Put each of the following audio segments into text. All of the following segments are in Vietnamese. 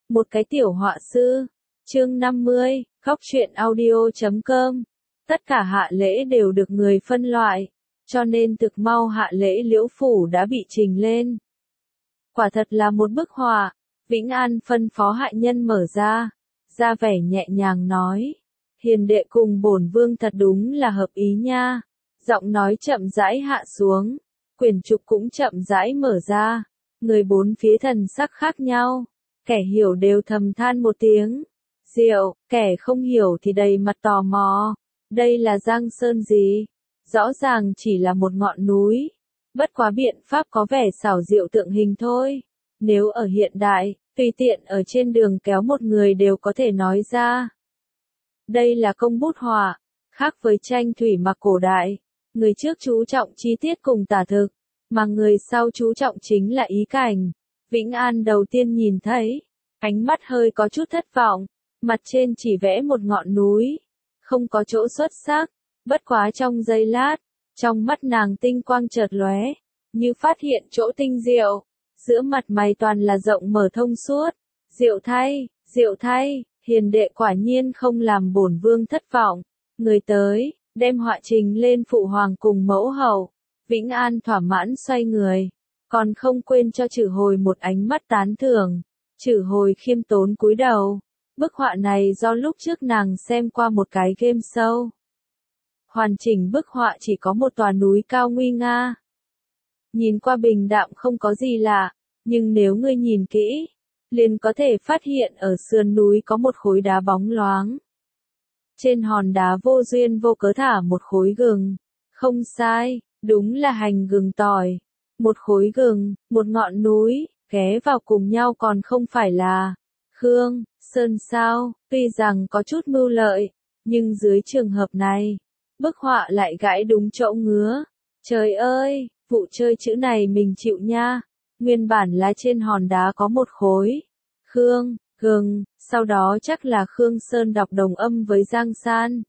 Một cái tiểu họa sư. Chương 50, Góc truyện audio.com. Tất cả hạ lễ đều được người phân loại, cho nên thực mau hạ lễ Liễu Phủ đã bị trình lên. Quả thật là một bức họa. Vĩnh An phân phó hạ nhân mở ra vẻ nhẹ nhàng nói. Hiền đệ cùng bổn vương thật đúng là hợp ý nha. Giọng nói chậm rãi hạ xuống, quyển trục cũng chậm rãi mở ra. Người bốn phía thần sắc khác nhau, kẻ hiểu đều thầm than một tiếng diệu, kẻ không hiểu thì đầy mặt tò mò. Đây là Giang Sơn gì? Rõ ràng chỉ là một ngọn núi, bất quá biện pháp có vẻ xảo diệu tượng hình thôi. Nếu ở hiện đại, tùy tiện ở trên đường kéo một người đều có thể nói ra. Đây là công bút họa, khác với tranh thủy mặc cổ đại. Người trước chú trọng chi tiết cùng tả thực, mà người sau chú trọng chính là ý cảnh. Vĩnh An đầu tiên nhìn thấy, ánh mắt hơi có chút thất vọng, mặt trên chỉ vẽ một ngọn núi, không có chỗ xuất sắc, bất quá trong giây lát, trong mắt nàng tinh quang chợt lóe, như phát hiện chỗ tinh diệu, giữa mặt mày toàn là rộng mở thông suốt. Diệu thay, hiền đệ quả nhiên không làm bổn vương thất vọng. Người tới, đem họa trình lên phụ hoàng cùng mẫu hậu. Vĩnh An thỏa mãn xoay người, còn không quên cho Trử Hồi một ánh mắt tán thưởng. Trử Hồi khiêm tốn cúi đầu. Bức họa này do lúc trước nàng xem qua một cái game show. Hoàn chỉnh bức họa chỉ có một tòa núi cao nguy nga. Nhìn qua bình đạm không có gì lạ, nhưng nếu ngươi nhìn kỹ, liền có thể phát hiện ở sườn núi có một khối đá bóng loáng. Trên hòn đá vô duyên vô cớ thả một khối gừng. Không sai, đúng là hành gừng tỏi. Một khối gừng, một ngọn núi, ghé vào cùng nhau còn không phải là Khương Sơn sao? Tuy rằng có chút mưu lợi, nhưng dưới trường hợp này, bức họa lại gãi đúng chỗ ngứa. Trời ơi, vụ chơi chữ này mình chịu nha. Nguyên bản là trên hòn đá có một khối Khương, gừng, sau đó chắc là Khương Sơn đọc đồng âm với Giang San.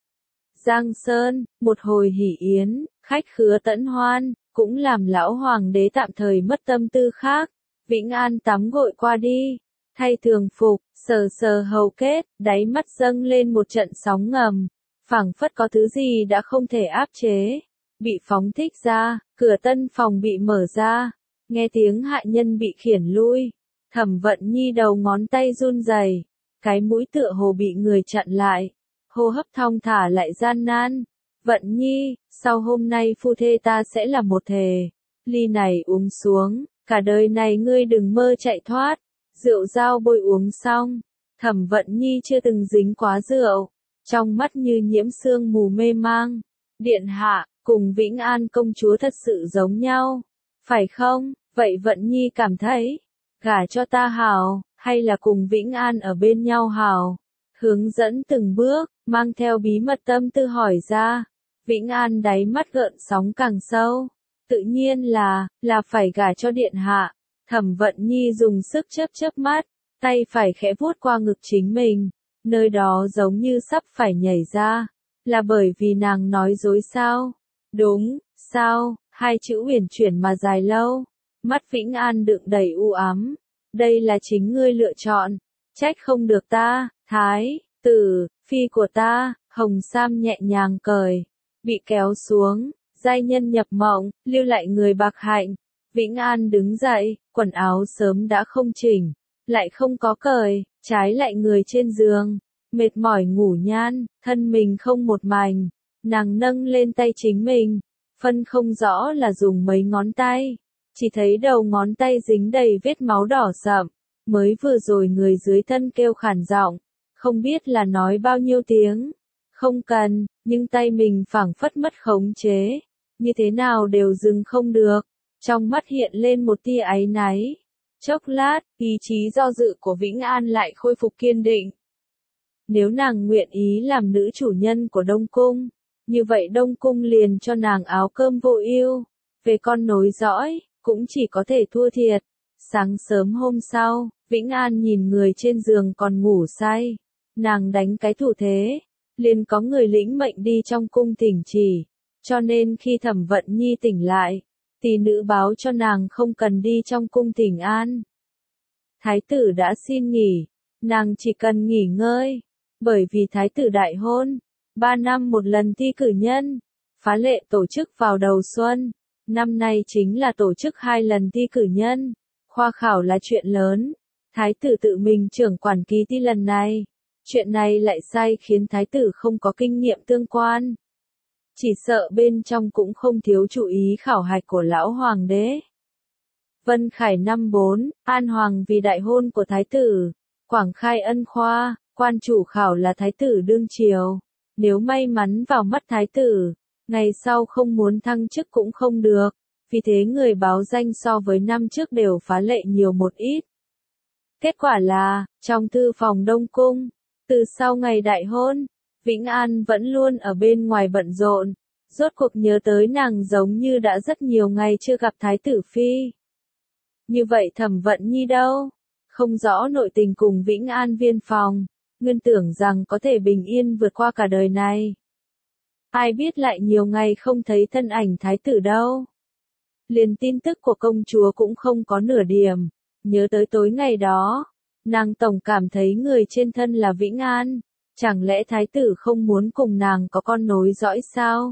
Giang Sơn, một hồi hỉ yến, khách khứa tẫn hoan, cũng làm lão hoàng đế tạm thời mất tâm tư khác. Vĩnh An tắm gội qua đi, thay thường phục, sờ hầu kết, đáy mắt dâng lên một trận sóng ngầm, phảng phất có thứ gì đã không thể áp chế, bị phóng thích ra. Cửa tân phòng bị mở ra, nghe tiếng hạ nhân bị khiển lui. Thẩm Vận Nhi đầu ngón tay run rẩy, cái mũi tựa hồ bị người chặn lại, hô hấp thong thả lại gian nan. Vận Nhi, sau hôm nay phu thê ta sẽ là một thể, ly này uống xuống, cả đời này ngươi đừng mơ chạy thoát. Rượu dao bôi uống xong, Thẩm Vận Nhi chưa từng dính quá rượu, trong mắt như nhiễm sương mù mê mang. Điện hạ, cùng Vĩnh An công chúa thật sự giống nhau, phải không? Vậy Vận Nhi cảm thấy, gả cho ta hảo, hay là cùng Vĩnh An ở bên nhau hảo? Hướng dẫn từng bước, mang theo bí mật tâm tư hỏi ra. Vĩnh An đáy mắt gợn sóng càng sâu. Tự nhiên là phải gả cho điện hạ. Thẩm Vận Nhi dùng sức chớp mắt, tay phải khẽ vuốt qua ngực chính mình, nơi đó giống như sắp phải nhảy ra. Là bởi vì nàng nói dối sao? Đúng, sao? Hai chữ uyển chuyển mà dài lâu. Mắt Vĩnh An đựng đầy u ám. Đây là chính ngươi lựa chọn, trách không được ta. Thái tử phi của ta. Hồng sam nhẹ nhàng cởi, bị kéo xuống. Giai nhân nhập mộng, lưu lại người bạc hạnh. Vĩnh An đứng dậy, quần áo sớm đã không chỉnh, lại không có cởi, trái lại người trên giường, mệt mỏi ngủ nhan, thân mình không một mảnh. Nàng nâng lên tay chính mình, phân không rõ là dùng mấy ngón tay, chỉ thấy đầu ngón tay dính đầy vết máu đỏ sậm. Mới vừa rồi người dưới thân kêu khản giọng, không biết là nói bao nhiêu tiếng. Không cần, nhưng tay mình phảng phất mất khống chế, như thế nào đều dừng không được. Trong mắt hiện lên một tia áy náy. Chốc lát, ý chí do dự của Vĩnh An lại khôi phục kiên định. Nếu nàng nguyện ý làm nữ chủ nhân của Đông Cung, như vậy Đông Cung liền cho nàng áo cơm vô ưu. Về con nối dõi, cũng chỉ có thể thua thiệt. Sáng sớm hôm sau, Vĩnh An nhìn người trên giường còn ngủ say. Nàng đánh cái thủ thế, liền có người lĩnh mệnh đi trong cung thỉnh chỉ. Cho nên khi Thẩm Vận Nhi tỉnh lại, tỷ nữ báo cho nàng không cần đi trong cung thỉnh an. Thái tử đã xin nghỉ, nàng chỉ cần nghỉ ngơi, bởi vì thái tử đại hôn, 3 năm một lần thi cử nhân, phá lệ tổ chức vào đầu xuân, năm nay chính là tổ chức 2 lần thi cử nhân, khoa khảo là chuyện lớn, thái tử tự mình trưởng quản kỳ thi lần này, chuyện này lại sai khiến thái tử không có kinh nghiệm tương quan. Chỉ sợ bên trong cũng không thiếu chú ý khảo hạch của lão hoàng đế. Vân Khải năm 4, An Hoàng vì đại hôn của thái tử, Quảng khai ân khoa, quan chủ khảo là thái tử đương triều. Nếu may mắn vào mắt thái tử, ngày sau không muốn thăng chức cũng không được, vì thế người báo danh so với năm trước đều phá lệ nhiều một ít. Kết quả là, trong thư phòng Đông Cung, từ sau ngày đại hôn, Vĩnh An vẫn luôn ở bên ngoài bận rộn, rốt cuộc nhớ tới nàng giống như đã rất nhiều ngày chưa gặp thái tử phi. Như vậy Thẩm Vận Nhi đâu? Không rõ nội tình cùng Vĩnh An viên phòng, nguyên tưởng rằng có thể bình yên vượt qua cả đời này. Ai biết lại nhiều ngày không thấy thân ảnh thái tử đâu. Liền tin tức của công chúa cũng không có nửa điểm, nhớ tới tối ngày đó, nàng tổng cảm thấy người trên thân là Vĩnh An, chẳng lẽ thái tử không muốn cùng nàng có con nối dõi sao?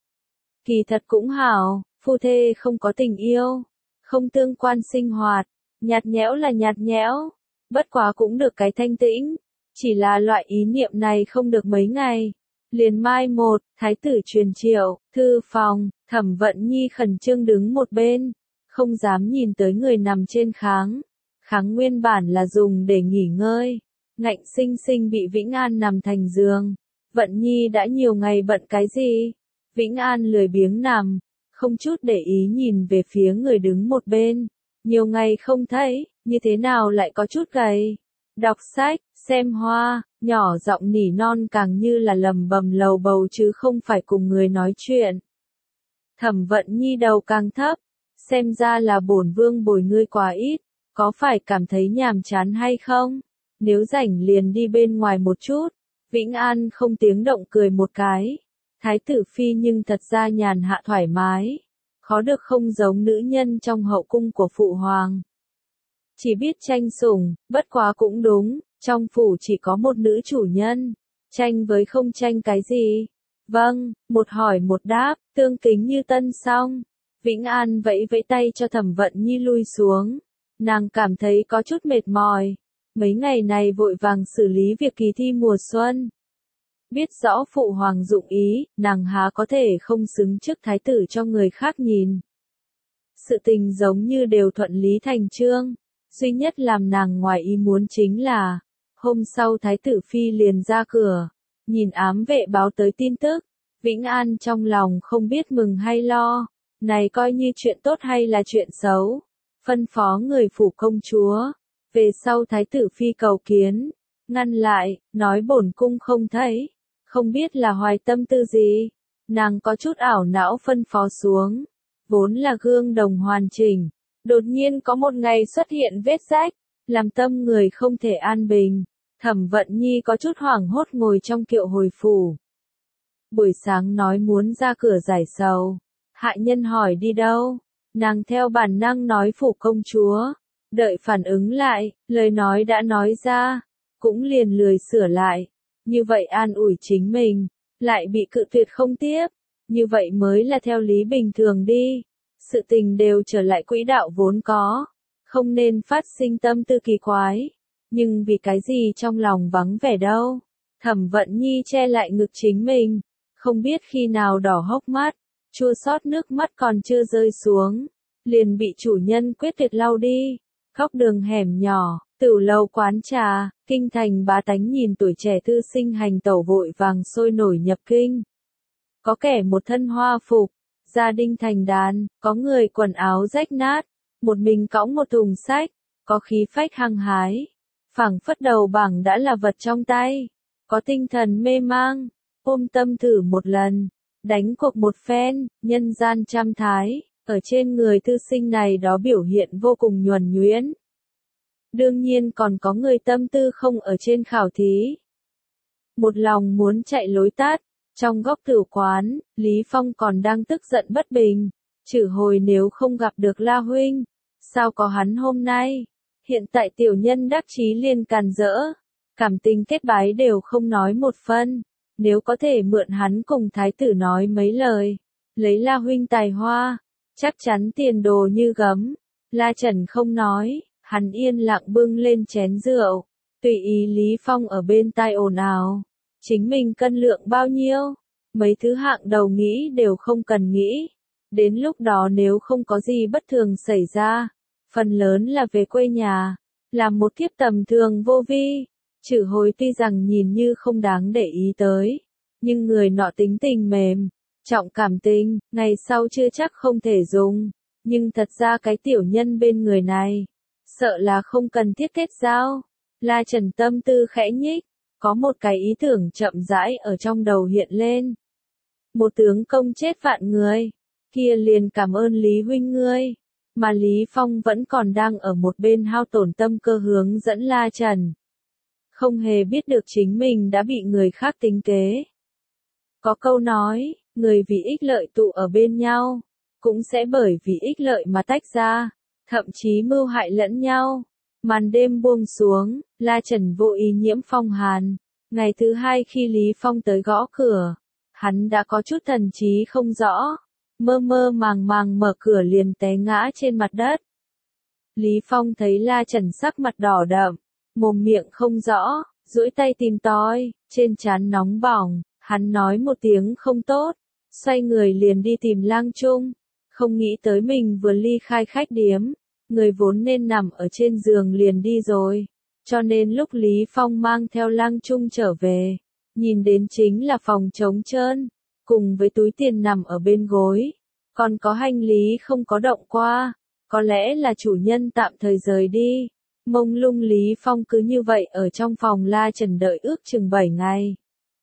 Kỳ thật cũng hảo, phu thê không có tình yêu, không tương quan sinh hoạt, nhạt nhẽo là nhạt nhẽo, bất quá cũng được cái thanh tĩnh, chỉ là loại ý niệm này không được mấy ngày. Liền mai một, thái tử truyền triệu, thư phòng, Thẩm Vận Nhi khẩn trương đứng một bên, không dám nhìn tới người nằm trên kháng. Kháng nguyên bản là dùng để nghỉ ngơi, ngạnh sinh sinh bị Vĩnh An nằm thành giường. Vận Nhi đã nhiều ngày bận cái gì? Vĩnh An lười biếng nằm, không chút để ý nhìn về phía người đứng một bên. Nhiều ngày không thấy, như thế nào lại có chút gầy? Đọc sách, xem hoa, nhỏ giọng nỉ non càng như là lầm bầm lầu bầu chứ không phải cùng người nói chuyện. Thẩm Vận Nhi đầu càng thấp, xem ra là bổn vương bồi ngươi quá ít, có phải cảm thấy nhàm chán hay không? Nếu rảnh liền đi bên ngoài một chút. Vĩnh An không tiếng động cười một cái. Thái tử phi nhưng thật ra nhàn hạ thoải mái, khó được không giống nữ nhân trong hậu cung của phụ hoàng. Chỉ biết tranh sủng, bất quá cũng đúng, trong phủ chỉ có một nữ chủ nhân, tranh với không tranh cái gì. Vâng, một hỏi một đáp, tương kính như tân song. Vĩnh An vẫy vẫy tay cho Thẩm Vận Nhi lui xuống. Nàng cảm thấy có chút mệt mỏi. Mấy ngày này vội vàng xử lý việc kỳ thi mùa xuân. Biết rõ phụ hoàng dụng ý, nàng há có thể không xứng trước thái tử cho người khác nhìn. Sự tình giống như đều thuận lý thành chương. Duy nhất làm nàng ngoài ý muốn chính là, hôm sau thái tử phi liền ra cửa, nhìn ám vệ báo tới tin tức, Vĩnh An trong lòng không biết mừng hay lo, này coi như chuyện tốt hay là chuyện xấu, phân phó người phủ công chúa, về sau thái tử phi cầu kiến, ngăn lại, nói bổn cung không thấy, không biết là hoài tâm tư gì, nàng có chút ảo não phân phó xuống, vốn là gương đồng hoàn chỉnh. Đột nhiên có một ngày xuất hiện vết rách, làm tâm người không thể an bình. Thẩm Vận Nhi có chút hoảng hốt ngồi trong kiệu hồi phủ. Buổi sáng nói muốn ra cửa giải sầu. Hạ nhân hỏi đi đâu? Nàng theo bản năng nói phủ công chúa. Đợi phản ứng lại, lời nói đã nói ra, cũng liền lười sửa lại. Như vậy an ủi chính mình, lại bị cự tuyệt không tiếp. Như vậy mới là theo lý bình thường đi. Sự tình đều trở lại quỹ đạo vốn có, không nên phát sinh tâm tư kỳ quái, nhưng vì cái gì trong lòng vắng vẻ đâu. Thẩm Vận Nhi che lại ngực chính mình, không biết khi nào đỏ hốc mắt, chua xót nước mắt còn chưa rơi xuống, liền bị chủ nhân quyết tuyệt lau đi. Góc đường hẻm nhỏ, tửu lầu quán trà, kinh thành bá tánh nhìn tuổi trẻ thư sinh hành tẩu vội vàng sôi nổi nhập kinh. Có kẻ một thân hoa phục, gia đình thành đàn, có người quần áo rách nát, một mình cõng một thùng sách, có khí phách hăng hái, phảng phất đầu bảng đã là vật trong tay, có tinh thần mê mang, ôm tâm thử một lần, đánh cuộc một phen, nhân gian trăm thái, ở trên người thư sinh này đó biểu hiện vô cùng nhuần nhuyễn. Đương nhiên còn có người tâm tư không ở trên khảo thí. Một lòng muốn chạy lối tắt. Trong góc tử quán, Lý Phong còn đang tức giận bất bình, chử hồi nếu không gặp được La Huynh, sao có hắn hôm nay, Hiện tại tiểu nhân đắc chí liền càn rỡ, cảm tình kết bái đều không nói một phân, nếu có thể mượn hắn cùng thái tử nói mấy lời, lấy La huynh tài hoa, chắc chắn tiền đồ như gấm. La Trần không nói, hắn yên lặng bưng lên chén rượu, tùy ý Lý Phong ở bên tai ồn ào, chính mình cân lượng bao nhiêu, mấy thứ hạng đầu nghĩ đều không cần nghĩ, đến lúc đó nếu không có gì bất thường xảy ra, phần lớn là về quê nhà, làm một kiếp tầm thường vô vi. Chử Hồi tuy rằng nhìn như không đáng để ý tới, nhưng người nọ tính tình mềm, trọng cảm tình, ngày sau chưa chắc không thể dùng, nhưng thật ra cái tiểu nhân bên người này, sợ là không cần thiết kết giao. La Trần tâm tư khẽ nhích, có một cái ý tưởng chậm rãi ở trong đầu hiện lên. Một tướng công chết vạn người, kia liền cảm ơn Lý huynh ngươi, mà Lý Phong vẫn còn đang ở một bên hao tổn tâm cơ hướng dẫn La Trần. Không hề biết được chính mình đã bị người khác tính kế. Có câu nói, người vì ích lợi tụ ở bên nhau, cũng sẽ bởi vì ích lợi mà tách ra, thậm chí mưu hại lẫn nhau. Màn đêm buông xuống, La Trần vô ý nhiễm phong hàn. Ngày thứ hai khi Lý Phong tới gõ cửa, hắn đã có chút thần trí không rõ, mơ mơ màng màng mở cửa liền té ngã trên mặt đất. Lý Phong thấy La Trần sắc mặt đỏ đậm, mồm miệng không rõ, duỗi tay tìm tòi, trên trán nóng bỏng, hắn nói một tiếng không tốt, xoay người liền đi tìm Lang Trung, không nghĩ tới mình vừa ly khai khách điếm, người vốn nên nằm ở trên giường liền đi rồi, cho nên lúc Lý Phong mang theo Lang Trung trở về, nhìn đến chính là phòng trống trơn, cùng với túi tiền nằm ở bên gối, còn có hành lý không có động qua, có lẽ là chủ nhân tạm thời rời đi. Mông lung Lý Phong cứ như vậy ở trong phòng La Trần đợi ước chừng 7 ngày.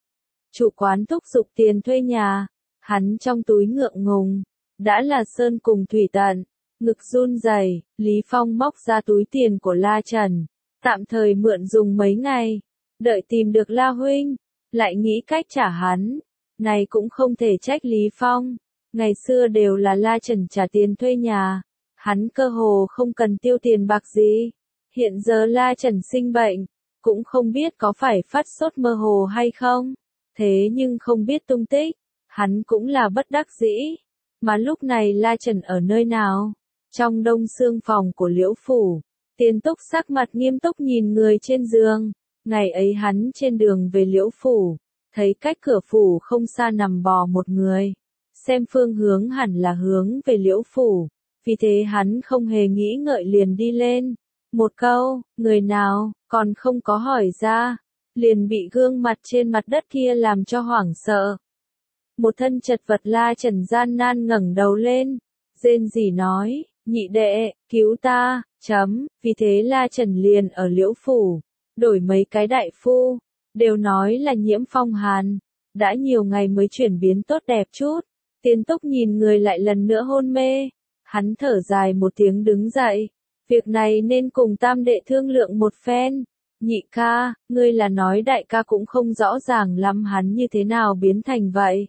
Chủ quán thúc giục tiền thuê nhà, hắn trong túi ngượng ngùng, đã là sơn cùng thủy tận, ngực run rẩy. Lý Phong móc ra túi tiền của La Trần, tạm thời mượn dùng mấy ngày, đợi tìm được La huynh, lại nghĩ cách trả hắn, này cũng không thể trách Lý Phong, ngày xưa đều là La Trần trả tiền thuê nhà, hắn cơ hồ không cần tiêu tiền bạc gì. Hiện giờ La Trần sinh bệnh, cũng không biết có phải phát sốt mơ hồ hay không, thế nhưng không biết tung tích, hắn cũng là bất đắc dĩ. Mà lúc này La Trần ở nơi nào? Trong đông xương phòng của Liễu Phủ, Tiền Túc sắc mặt nghiêm túc nhìn người trên giường, ngày ấy hắn trên đường về Liễu Phủ, thấy cách cửa phủ không xa nằm bò một người, xem phương hướng hẳn là hướng về Liễu Phủ, vì thế hắn không hề nghĩ ngợi liền đi lên. Một câu, người nào, còn không có hỏi ra, liền bị gương mặt trên mặt đất kia làm cho hoảng sợ. Một thân chật vật La Trần gian nan ngẩng đầu lên, rên rỉ nói, nhị đệ, cứu ta, vì thế La Trần liền ở Liễu Phủ, đổi mấy cái đại phu, đều nói là nhiễm phong hàn, đã nhiều ngày mới chuyển biến tốt đẹp chút. Tiền Túc nhìn người lại lần nữa hôn mê, hắn thở dài một tiếng đứng dậy. Việc này nên cùng tam đệ thương lượng một phen. Nhị ca, ngươi là nói đại ca cũng không rõ ràng lắm hắn như thế nào biến thành vậy.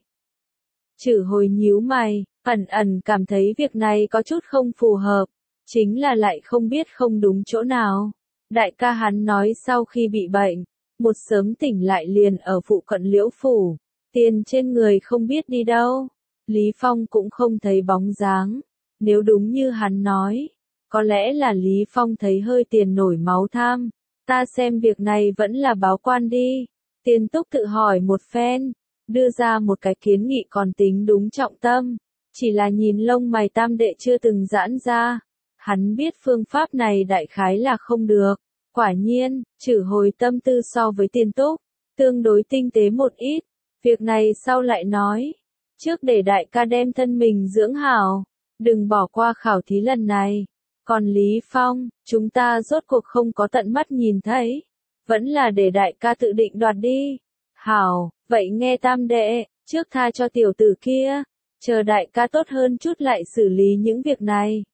Chử Hồi nhíu mày, ẩn ẩn cảm thấy việc này có chút không phù hợp, chính là lại không biết không đúng chỗ nào. Đại ca hắn nói sau khi bị bệnh, một sớm tỉnh lại liền ở phụ cận Liễu Phủ, tiền trên người không biết đi đâu. Lý Phong cũng không thấy bóng dáng, nếu đúng như hắn nói. Có lẽ là Lý Phong thấy hơi tiền nổi máu tham, ta xem việc này vẫn là báo quan đi. Tiền Túc tự hỏi một phen, đưa ra một cái kiến nghị còn tính đúng trọng tâm, chỉ là nhìn lông mày tam đệ chưa từng giãn ra. Hắn biết phương pháp này đại khái là không được, quả nhiên, Chử Hồi tâm tư so với Tiền Túc, tương đối tinh tế một ít, việc này sau lại nói, trước để đại ca đem thân mình dưỡng hảo, đừng bỏ qua khảo thí lần này. Còn Lý Phong, chúng ta rốt cuộc không có tận mắt nhìn thấy, vẫn là để đại ca tự định đoạt đi. Hảo, vậy nghe tam đệ, trước tha cho tiểu tử kia, chờ đại ca tốt hơn chút lại xử lý những việc này.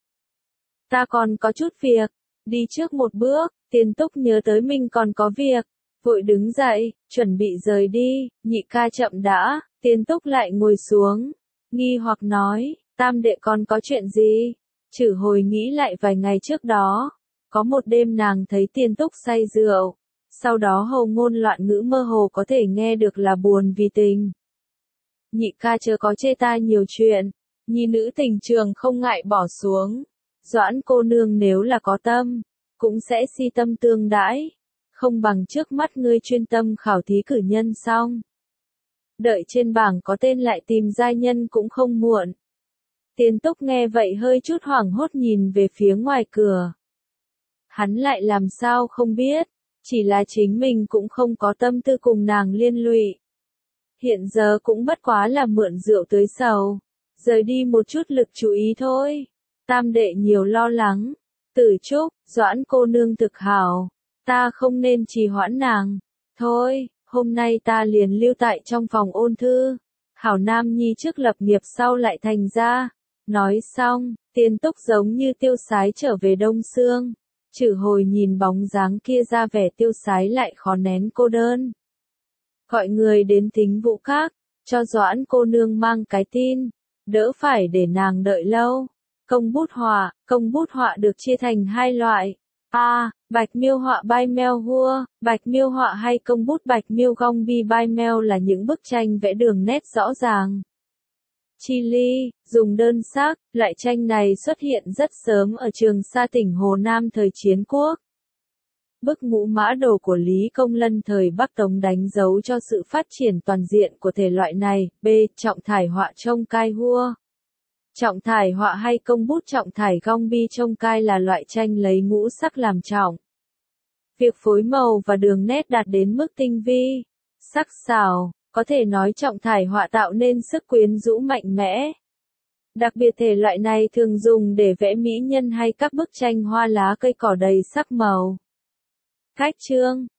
Ta còn có chút việc, đi trước một bước. Tiền Túc nhớ tới mình còn có việc, vội đứng dậy, chuẩn bị rời đi. Nhị ca chậm đã. Tiền Túc lại ngồi xuống, nghi hoặc nói, tam đệ còn có chuyện gì? Chử Hồi nghĩ lại vài ngày trước đó, Có một đêm nàng thấy Tiên Túc say rượu, sau đó hầu ngôn loạn ngữ mơ hồ có thể nghe được là buồn vì tình. Nhị ca chớ có chê ta nhiều chuyện, nhi nữ tình trường không ngại bỏ xuống. Doãn cô nương nếu là có tâm, cũng sẽ si tâm tương đãi, không bằng trước mắt ngươi chuyên tâm khảo thí cử nhân xong. Đợi trên bảng có tên lại tìm giai nhân cũng không muộn. Tiên Túc nghe vậy hơi chút hoảng hốt nhìn về phía ngoài cửa. Hắn lại làm sao không biết, chỉ là chính mình cũng không có tâm tư cùng nàng liên lụy. Hiện giờ cũng bất quá là mượn rượu tưới sầu, rời đi một chút lực chú ý thôi. Tam đệ nhiều lo lắng. Tử Trúc, Doãn cô nương thực hảo, ta không nên trì hoãn nàng. Thôi, hôm nay ta liền lưu tại trong phòng ôn thư. Hảo Nam Nhi trước lập nghiệp sau lại thành ra. Nói xong, Tiên Túc giống như tiêu sái trở về Đông Sương. Chử Hồi nhìn bóng dáng kia ra vẻ tiêu sái lại khó nén cô đơn. Gọi người đến Thính Vũ Các, cho Doãn cô nương mang cái tin, đỡ phải để nàng đợi lâu. Công bút họa được chia thành hai loại. A. Bạch miêu họa bai meo hua, bạch miêu họa hay công bút bạch miêu gong bi bai meo là những bức tranh vẽ đường nét rõ ràng. Chi ly, dùng đơn sắc, loại tranh này xuất hiện rất sớm ở Trường Sa tỉnh Hồ Nam thời Chiến Quốc. Bức Ngũ Mã Đồ của Lý Công Lân thời Bắc Tống đánh dấu cho sự phát triển toàn diện của thể loại này. B. Trọng thải họa trông cai hua. Trọng thải họa hay công bút trọng thải gong bi trông cai là loại tranh lấy ngũ sắc làm trọng. Việc phối màu và đường nét đạt đến mức tinh vi, sắc sảo, có thể nói trọng thải họa tạo nên sức quyến rũ mạnh mẽ. Đặc biệt thể loại này thường dùng để vẽ mỹ nhân hay các bức tranh hoa lá cây cỏ đầy sắc màu. Cách chương